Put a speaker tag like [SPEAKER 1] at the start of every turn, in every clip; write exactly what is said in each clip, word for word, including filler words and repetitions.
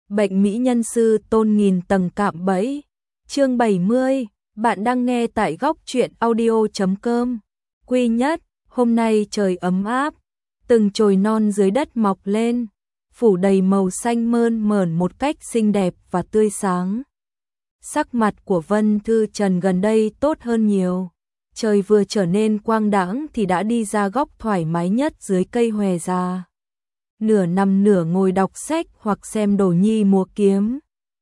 [SPEAKER 1] Bệnh mỹ nhân sư tôn nghìn tầng cạm bẫy. Chương bảy mươi, bạn đang nghe tại góc truyện audio chấm com. Quy Nhất, hôm nay trời ấm áp, từng chồi non dưới đất mọc lên, phủ đầy màu xanh mơn mởn một cách xinh đẹp và tươi sáng. Sắc mặt của Vân Thư Trần gần đây tốt hơn nhiều. Trời vừa trở nên quang đãng thì đã đi ra góc thoải mái nhất dưới cây hòe già. Nửa nằm nửa ngồi đọc sách hoặc xem Đồ Nhi múa kiếm.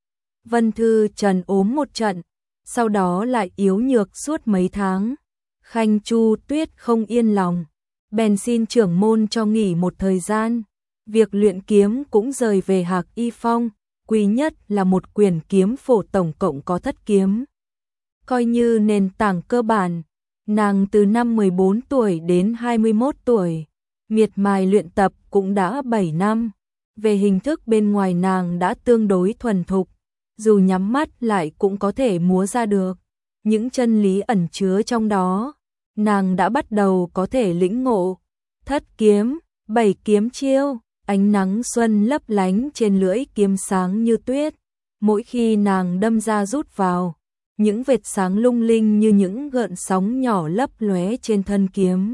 [SPEAKER 1] Vân Thư Trần ốm một trận, sau đó lại yếu nhược suốt mấy tháng. Khanh Chu Tuyết không yên lòng, bèn xin trưởng môn cho nghỉ một thời gian. Việc luyện kiếm cũng rời về Hạc Y Phong. Quý Nhất là một quyển kiếm phổ tổng cộng có thất kiếm. Coi như nền tảng cơ bản, nàng từ năm mười bốn tuổi đến hai mươi mốt tuổi, miệt mài luyện tập cũng đã bảy năm. Về hình thức bên ngoài nàng đã tương đối thuần thục, dù nhắm mắt lại cũng có thể múa ra được. Những chân lý ẩn chứa trong đó, nàng đã bắt đầu có thể lĩnh ngộ. Thất kiếm, bảy kiếm chiêu, ánh nắng xuân lấp lánh trên lưỡi kiếm sáng như tuyết. Mỗi khi nàng đâm ra rút vào, những vệt sáng lung linh như những gợn sóng nhỏ lấp lóe trên thân kiếm.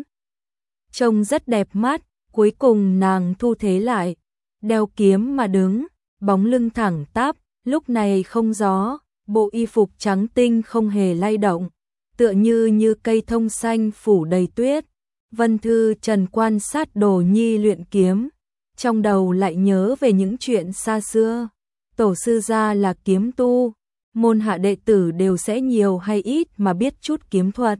[SPEAKER 1] Trông rất đẹp mắt, cuối cùng nàng thu thế lại, đeo kiếm mà đứng, bóng lưng thẳng tắp, lúc này không gió, bộ y phục trắng tinh không hề lay động, tựa như như cây thông xanh phủ đầy tuyết. Vân Thư Trần quan sát Đồ Nhi luyện kiếm, trong đầu lại nhớ về những chuyện xa xưa. Tổ sư gia là kiếm tu, môn hạ đệ tử đều sẽ nhiều hay ít mà biết chút kiếm thuật.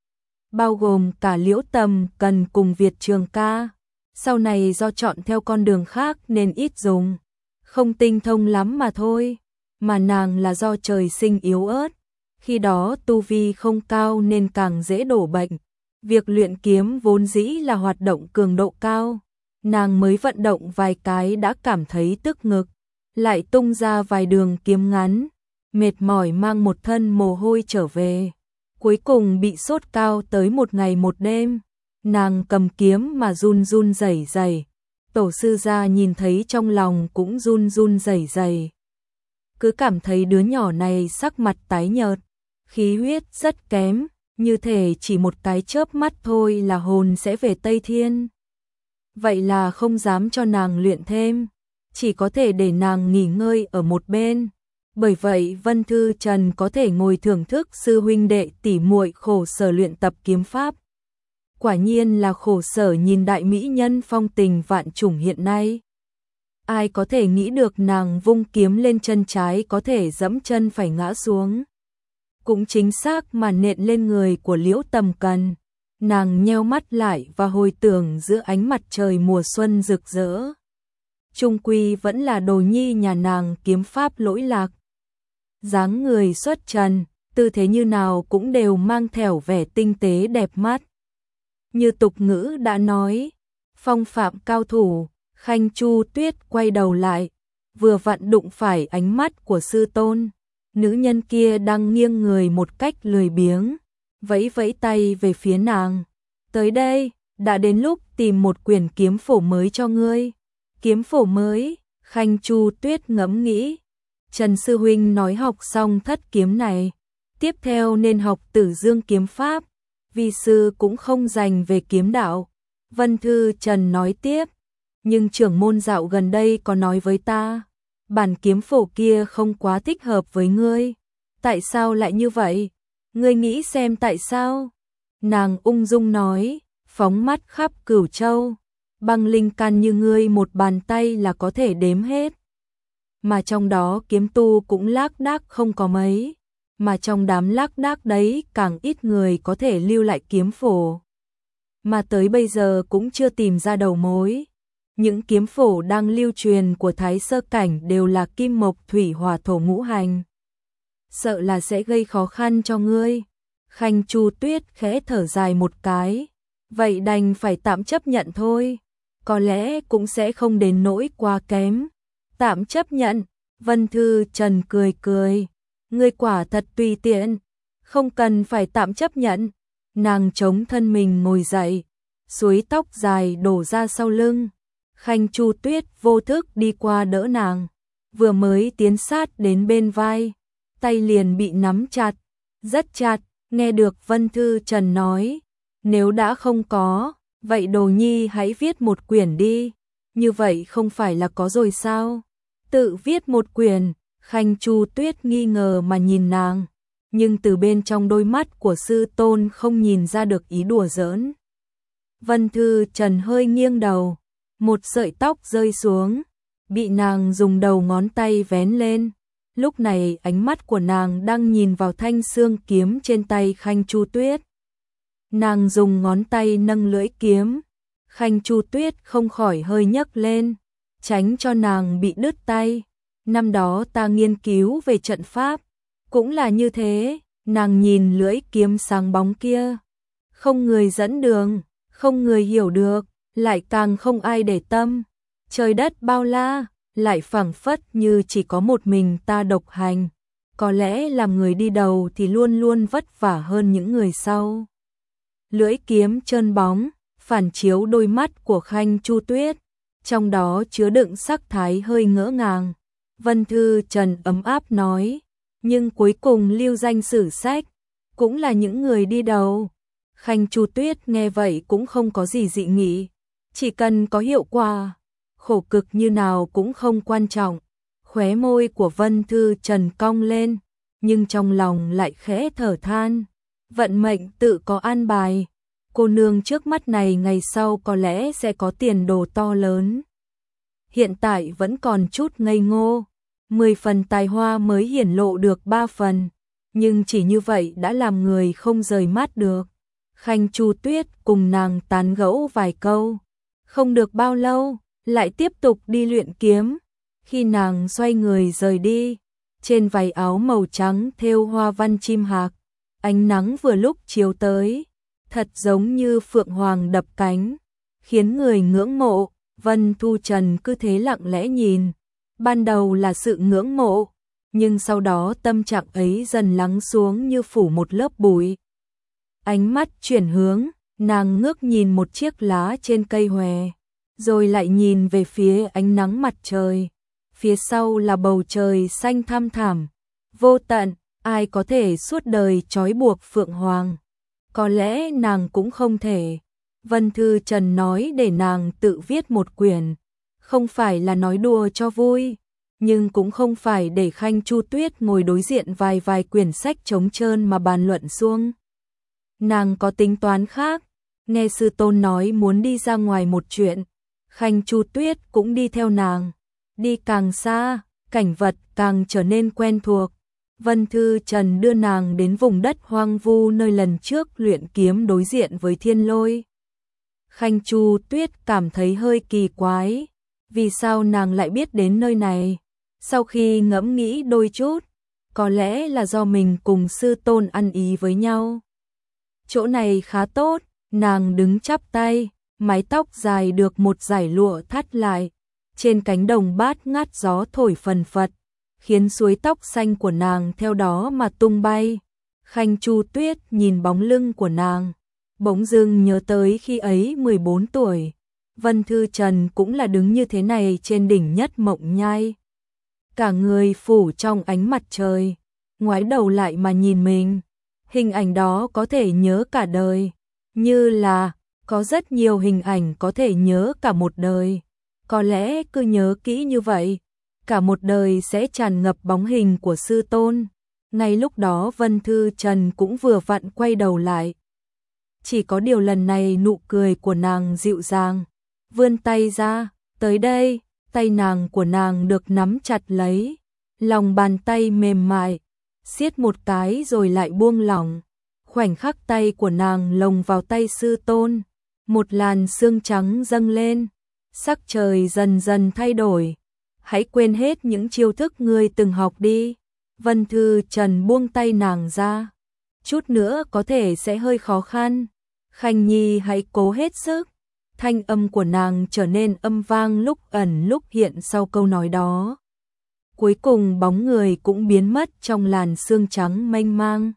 [SPEAKER 1] Bao gồm cả Liễu Tầm Cần cùng Việt Trường Ca. Sau này do chọn theo con đường khác nên ít dùng, không tinh thông lắm mà thôi. Mà nàng là do trời sinh yếu ớt, khi đó tu vi không cao nên càng dễ đổ bệnh. Việc luyện kiếm vốn dĩ là hoạt động cường độ cao, nàng mới vận động vài cái đã cảm thấy tức ngực, lại tung ra vài đường kiếm ngắn, mệt mỏi mang một thân mồ hôi trở về. Cuối cùng bị sốt cao tới một ngày một đêm, nàng cầm kiếm mà run run rẩy rẩy. Tổ sư gia nhìn thấy trong lòng cũng run run rẩy rẩy. Cứ cảm thấy đứa nhỏ này sắc mặt tái nhợt, khí huyết rất kém, như thể chỉ một cái chớp mắt thôi là hồn sẽ về Tây Thiên. Vậy là không dám cho nàng luyện thêm, chỉ có thể để nàng nghỉ ngơi ở một bên. Bởi vậy Vân Thư Trần có thể ngồi thưởng thức sư huynh đệ tỉ muội khổ sở luyện tập kiếm pháp. Quả nhiên là khổ sở nhìn đại mỹ nhân phong tình vạn chủng hiện nay. Ai có thể nghĩ được nàng vung kiếm lên chân trái có thể dẫm chân phải ngã xuống. Cũng chính xác mà nện lên người của Liễu Tầm Cần. Nàng nheo mắt lại và hồi tưởng giữa ánh mặt trời mùa xuân rực rỡ. Trung quy vẫn là Đồ Nhi nhà nàng kiếm pháp lỗi lạc. Dáng người xuất trần, tư thế như nào cũng đều mang theo vẻ tinh tế đẹp mắt. Như tục ngữ đã nói, phong phạm cao thủ. Khanh Chu Tuyết quay đầu lại, vừa vặn đụng phải ánh mắt của sư tôn. Nữ nhân kia đang nghiêng người một cách lười biếng, vẫy vẫy tay về phía nàng. Tới đây, đã đến lúc tìm một quyển kiếm phổ mới cho ngươi. Kiếm phổ mới? Khanh Chu Tuyết ngẫm nghĩ. Trần sư huynh nói học xong thất kiếm này, tiếp theo nên học Tử Dương kiếm pháp. Vi sư cũng không dành về kiếm đạo. Vân Thư Trần nói tiếp. Nhưng trưởng môn dạo gần đây có nói với ta, bản kiếm phổ kia không quá thích hợp với ngươi. Tại sao lại như vậy? Ngươi nghĩ xem tại sao? Nàng ung dung nói, phóng mắt khắp Cửu Châu, băng linh căn như ngươi một bàn tay là có thể đếm hết. Mà trong đó kiếm tu cũng lác đác không có mấy, mà trong đám lác đác đấy càng ít người có thể lưu lại kiếm phổ. Mà tới bây giờ cũng chưa tìm ra đầu mối. Những kiếm phổ đang lưu truyền của Thái Sơ Cảnh đều là kim mộc thủy hỏa thổ ngũ hành. Sợ là sẽ gây khó khăn cho ngươi. Khanh Chu Tuyết khẽ thở dài một cái. Vậy đành phải tạm chấp nhận thôi. Có lẽ cũng sẽ không đến nỗi quá kém. Tạm chấp nhận. Vân Thư Trần cười cười. Ngươi quả thật tùy tiện. Không cần phải tạm chấp nhận. Nàng chống thân mình ngồi dậy. Suối tóc dài đổ ra sau lưng. Khanh Chu Tuyết vô thức đi qua đỡ nàng. vừa mới tiến sát đến bên vai, tay liền bị nắm chặt, rất chặt, nghe được Vân Thư Trần nói, nếu đã không có, vậy Đồ Nhi hãy viết một quyển đi, như vậy không phải là có rồi sao? Tự viết một quyển, Khanh Chu Tuyết nghi ngờ mà nhìn nàng, nhưng từ bên trong đôi mắt của sư tôn không nhìn ra được ý đùa giỡn. Vân Thư Trần hơi nghiêng đầu, một sợi tóc rơi xuống, bị nàng dùng đầu ngón tay vén lên. Lúc này ánh mắt của nàng đang nhìn vào thanh xương kiếm trên tay Khanh Chu Tuyết. Nàng dùng ngón tay nâng lưỡi kiếm, Khanh Chu Tuyết không khỏi hơi nhấc lên, tránh cho nàng bị đứt tay. Năm đó ta nghiên cứu về trận pháp, cũng là như thế, nàng nhìn lưỡi kiếm sáng bóng kia. Không người dẫn đường, không người hiểu được, lại càng không ai để tâm. Trời đất bao la, lại phảng phất như chỉ có một mình ta độc hành. Có lẽ làm người đi đầu thì luôn luôn vất vả hơn những người sau. Lưỡi kiếm trơn bóng, phản chiếu đôi mắt của Khanh Chu Tuyết, trong đó chứa đựng sắc thái hơi ngỡ ngàng. Vân Thư Trần ấm áp nói, nhưng cuối cùng lưu danh sử sách, cũng là những người đi đầu. Khanh Chu Tuyết nghe vậy cũng không có gì dị nghị, chỉ cần có hiệu quả, khổ cực như nào cũng không quan trọng. Khóe môi của Vân Thư Trần cong lên, nhưng trong lòng lại khẽ thở than, vận mệnh tự có an bài, cô nương trước mắt này ngày sau có lẽ sẽ có tiền đồ to lớn. Hiện tại vẫn còn chút ngây ngô, mười phần tài hoa mới hiển lộ được ba phần, nhưng chỉ như vậy đã làm người không rời mắt được. Khanh Chu Tuyết cùng nàng tán gẫu vài câu, không được bao lâu, lại tiếp tục đi luyện kiếm. Khi nàng xoay người rời đi, trên váy áo màu trắng thêu hoa văn chim hạc, ánh nắng vừa lúc chiếu tới, thật giống như phượng hoàng đập cánh, khiến người ngưỡng mộ. Vân Thu Trần cứ thế lặng lẽ nhìn, ban đầu là sự ngưỡng mộ, nhưng sau đó tâm trạng ấy dần lắng xuống như phủ một lớp bụi. Ánh mắt chuyển hướng, nàng ngước nhìn một chiếc lá trên cây hòe, rồi lại nhìn về phía ánh nắng mặt trời. Phía sau là bầu trời xanh thăm thẳm, vô tận, ai có thể suốt đời trói buộc Phượng Hoàng. Có lẽ nàng cũng không thể. Vân Thư Trần nói để nàng tự viết một quyển, không phải là nói đùa cho vui, nhưng cũng không phải để Khanh Chu Tuyết ngồi đối diện vài vài quyển sách trống trơn mà bàn luận suông. Nàng có tính toán khác, nghe sư tôn nói muốn đi ra ngoài một chuyện, Khanh Chu Tuyết cũng đi theo nàng. Đi càng xa, cảnh vật càng trở nên quen thuộc. Vân Thư Trần đưa nàng đến vùng đất hoang vu nơi lần trước luyện kiếm đối diện với Thiên Lôi. Khanh Chu Tuyết cảm thấy hơi kỳ quái, vì sao nàng lại biết đến nơi này? Sau khi ngẫm nghĩ đôi chút, có lẽ là do mình cùng sư tôn ăn ý với nhau. Chỗ này khá tốt, nàng đứng chắp tay, mái tóc dài được một dải lụa thắt lại. Trên cánh đồng bát ngát gió thổi phần phật, khiến suối tóc xanh của nàng theo đó mà tung bay. Khanh Chu Tuyết nhìn bóng lưng của nàng, bỗng dưng nhớ tới khi ấy mười bốn tuổi, Vân Thư Trần cũng là đứng như thế này trên đỉnh nhất Mộng Nhai. Cả người phủ trong ánh mặt trời, ngoái đầu lại mà nhìn mình. Hình ảnh đó có thể nhớ cả đời, như là có rất nhiều hình ảnh có thể nhớ cả một đời. Có lẽ cứ nhớ kỹ như vậy, cả một đời sẽ tràn ngập bóng hình của sư tôn. Ngay lúc đó Vân Thư Trần cũng vừa vặn quay đầu lại. Chỉ có điều lần này nụ cười của nàng dịu dàng, vươn tay ra, tới đây, tay nàng của nàng được nắm chặt lấy, lòng bàn tay mềm mại, siết một cái rồi lại buông lỏng. Khoảnh khắc tay của nàng lồng vào tay sư tôn, một làn sương trắng dâng lên, sắc trời dần dần thay đổi. Hãy quên hết những chiêu thức ngươi từng học đi. Vân Thư Trần buông tay nàng ra. Chút nữa có thể sẽ hơi khó khăn. Khanh Nhi hãy cố hết sức. Thanh âm của nàng trở nên âm vang lúc ẩn lúc hiện sau câu nói đó. Cuối cùng bóng người cũng biến mất trong làn sương trắng mênh mang.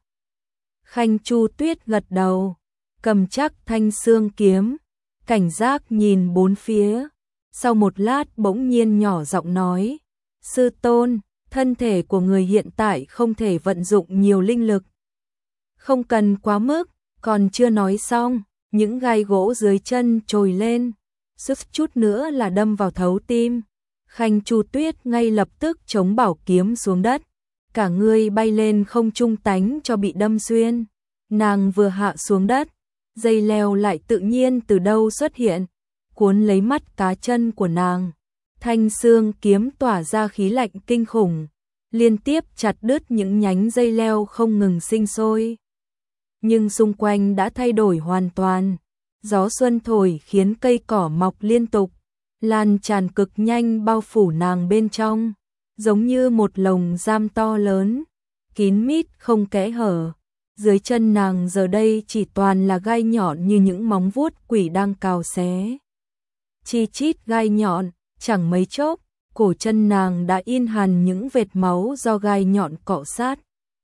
[SPEAKER 1] Khanh Chu Tuyết gật đầu, cầm chắc thanh xương kiếm, cảnh giác nhìn bốn phía. Sau một lát bỗng nhiên nhỏ giọng nói, Sư tôn, thân thể của người hiện tại không thể vận dụng nhiều linh lực. Không cần quá mức, còn chưa nói xong, những gai gỗ dưới chân trồi lên, sức chút nữa là đâm vào thấu tim. Khanh Chu Tuyết ngay lập tức chống bảo kiếm xuống đất, cả người bay lên không trung tánh cho bị đâm xuyên. Nàng vừa hạ xuống đất, dây leo lại tự nhiên từ đâu xuất hiện, cuốn lấy mắt cá chân của nàng. Thanh xương kiếm tỏa ra khí lạnh kinh khủng, liên tiếp chặt đứt những nhánh dây leo không ngừng sinh sôi. Nhưng xung quanh đã thay đổi hoàn toàn, gió xuân thổi khiến cây cỏ mọc liên tục, lan tràn cực nhanh bao phủ nàng bên trong, giống như một lồng giam to lớn, kín mít không kẽ hở. Dưới chân nàng giờ đây chỉ toàn là gai nhọn như những móng vuốt quỷ đang cào xé. Chi chít gai nhọn, chẳng mấy chốc, cổ chân nàng đã in hằn những vệt máu do gai nhọn cọ sát.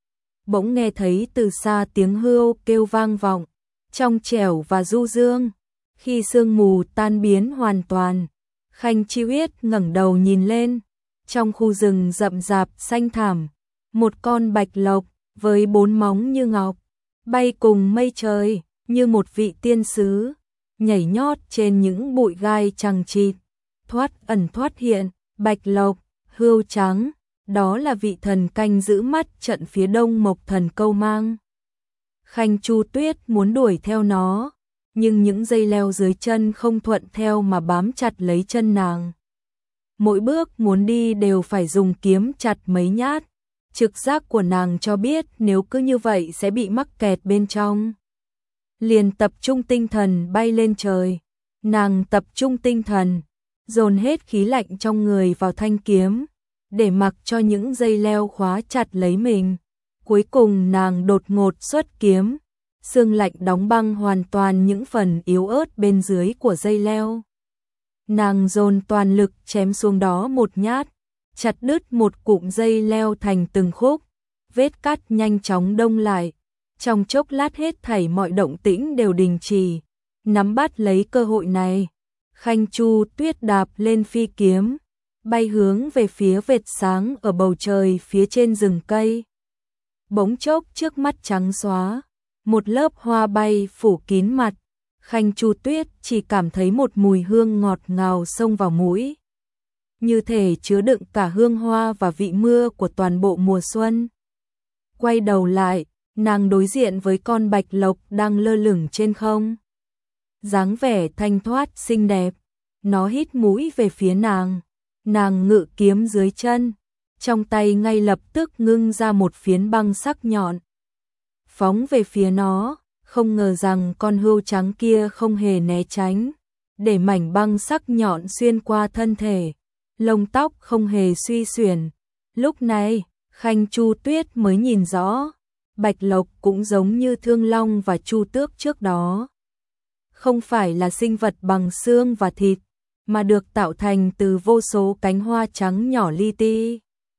[SPEAKER 1] Bỗng nghe thấy từ xa tiếng hươu kêu vang vọng, trong trẻo và du dương. Khi sương mù tan biến hoàn toàn, Khanh Chi Uyết ngẩng đầu nhìn lên, trong khu rừng rậm rạp xanh thẳm, một con bạch lộc với bốn móng như ngọc, bay cùng mây trời, như một vị tiên sứ, nhảy nhót trên những bụi gai chằng chịt, thoát ẩn thoát hiện. Bạch lộc, hươu trắng, đó là vị thần canh giữ mắt trận phía đông Mộc Thần Câu Mang. Khanh Chu Tuyết muốn đuổi theo nó, nhưng những dây leo dưới chân không thuận theo mà bám chặt lấy chân nàng. Mỗi bước muốn đi đều phải dùng kiếm chặt mấy nhát. Trực giác của nàng cho biết nếu cứ như vậy sẽ bị mắc kẹt bên trong. Liền tập trung tinh thần bay lên trời. Nàng tập trung tinh thần, dồn hết khí lạnh trong người vào thanh kiếm, để mặc cho những dây leo khóa chặt lấy mình. Cuối cùng nàng đột ngột xuất kiếm, xương lạnh đóng băng hoàn toàn những phần yếu ớt bên dưới của dây leo. Nàng dồn toàn lực chém xuống đó một nhát, chặt đứt một cụm dây leo thành từng khúc, vết cắt nhanh chóng đông lại. Trong chốc lát hết thảy mọi động tĩnh đều đình chỉ. Nắm bắt lấy cơ hội này, Khanh Chu Tuyết đạp lên phi kiếm, bay hướng về phía vệt sáng ở bầu trời phía trên rừng cây. Bỗng chốc trước mắt trắng xóa, một lớp hoa bay phủ kín mặt. Khanh Chu Tuyết chỉ cảm thấy một mùi hương ngọt ngào xông vào mũi, như thể chứa đựng cả hương hoa và vị mưa của toàn bộ mùa xuân. Quay đầu lại, nàng đối diện với con bạch lộc đang lơ lửng trên không. Dáng vẻ thanh thoát xinh đẹp, nó hít mũi về phía nàng. Nàng ngự kiếm dưới chân, trong tay ngay lập tức ngưng ra một phiến băng sắc nhọn, phóng về phía nó. Không ngờ rằng con hươu trắng kia không hề né tránh, để mảnh băng sắc nhọn xuyên qua thân thể, lông tóc không hề suy xuyển. Lúc này, Khanh Chu Tuyết mới nhìn rõ, bạch lộc cũng giống như Thương Long và Chu Tước trước đó. Không phải là sinh vật bằng xương và thịt, mà được tạo thành từ vô số cánh hoa trắng nhỏ li ti,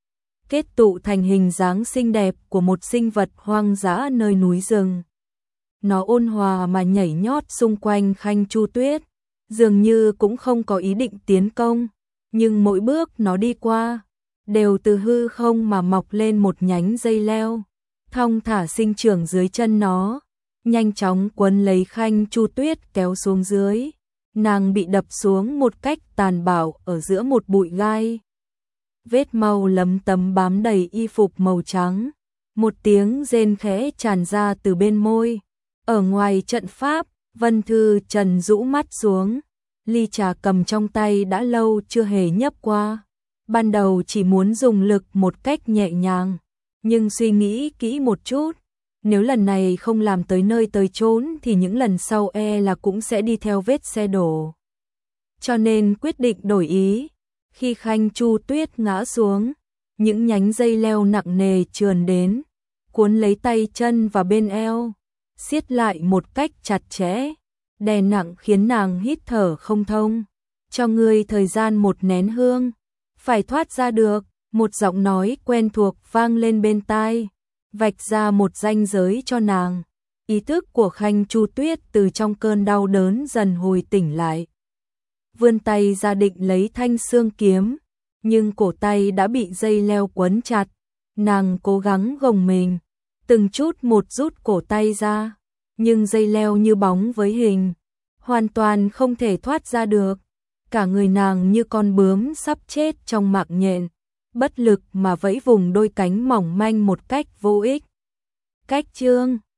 [SPEAKER 1] kết tụ thành hình dáng xinh đẹp của một sinh vật hoang dã nơi núi rừng. Nó ôn hòa mà nhảy nhót xung quanh Khanh Chu Tuyết, dường như cũng không có ý định tiến công, nhưng mỗi bước nó đi qua, đều từ hư không mà mọc lên một nhánh dây leo, thong thả sinh trưởng dưới chân nó, nhanh chóng quấn lấy Khanh Chu Tuyết kéo xuống dưới. Nàng bị đập xuống một cách tàn bạo ở giữa một bụi gai. Vết máu lấm tấm bám đầy y phục màu trắng, một tiếng rên khẽ tràn ra từ bên môi. Ở ngoài trận pháp, Vân Thư Trần rũ mắt xuống, ly trà cầm trong tay đã lâu chưa hề nhấp qua. Ban đầu chỉ muốn dùng lực một cách nhẹ nhàng, nhưng suy nghĩ kỹ một chút, nếu lần này không làm tới nơi tới chốn thì những lần sau e là cũng sẽ đi theo vết xe đổ. Cho nên quyết định đổi ý. Khi Khanh Chu Tuyết ngã xuống, những nhánh dây leo nặng nề trườn đến, cuốn lấy tay chân và bên eo, siết lại một cách chặt chẽ, đè nặng khiến nàng hít thở không thông. Cho ngươi thời gian một nén hương, phải thoát ra được. Một giọng nói quen thuộc vang lên bên tai, vạch ra một ranh giới cho nàng. Ý thức của Khanh Chu Tuyết từ trong cơn đau đớn dần hồi tỉnh lại. Vươn tay ra định lấy thanh xương kiếm, nhưng cổ tay đã bị dây leo quấn chặt, nàng cố gắng gồng mình, từng chút một rút cổ tay ra, nhưng dây leo như bóng với hình, hoàn toàn không thể thoát ra được. Cả người nàng như con bướm sắp chết trong mạng nhện, bất lực mà vẫy vùng đôi cánh mỏng manh một cách vô ích. Cách chương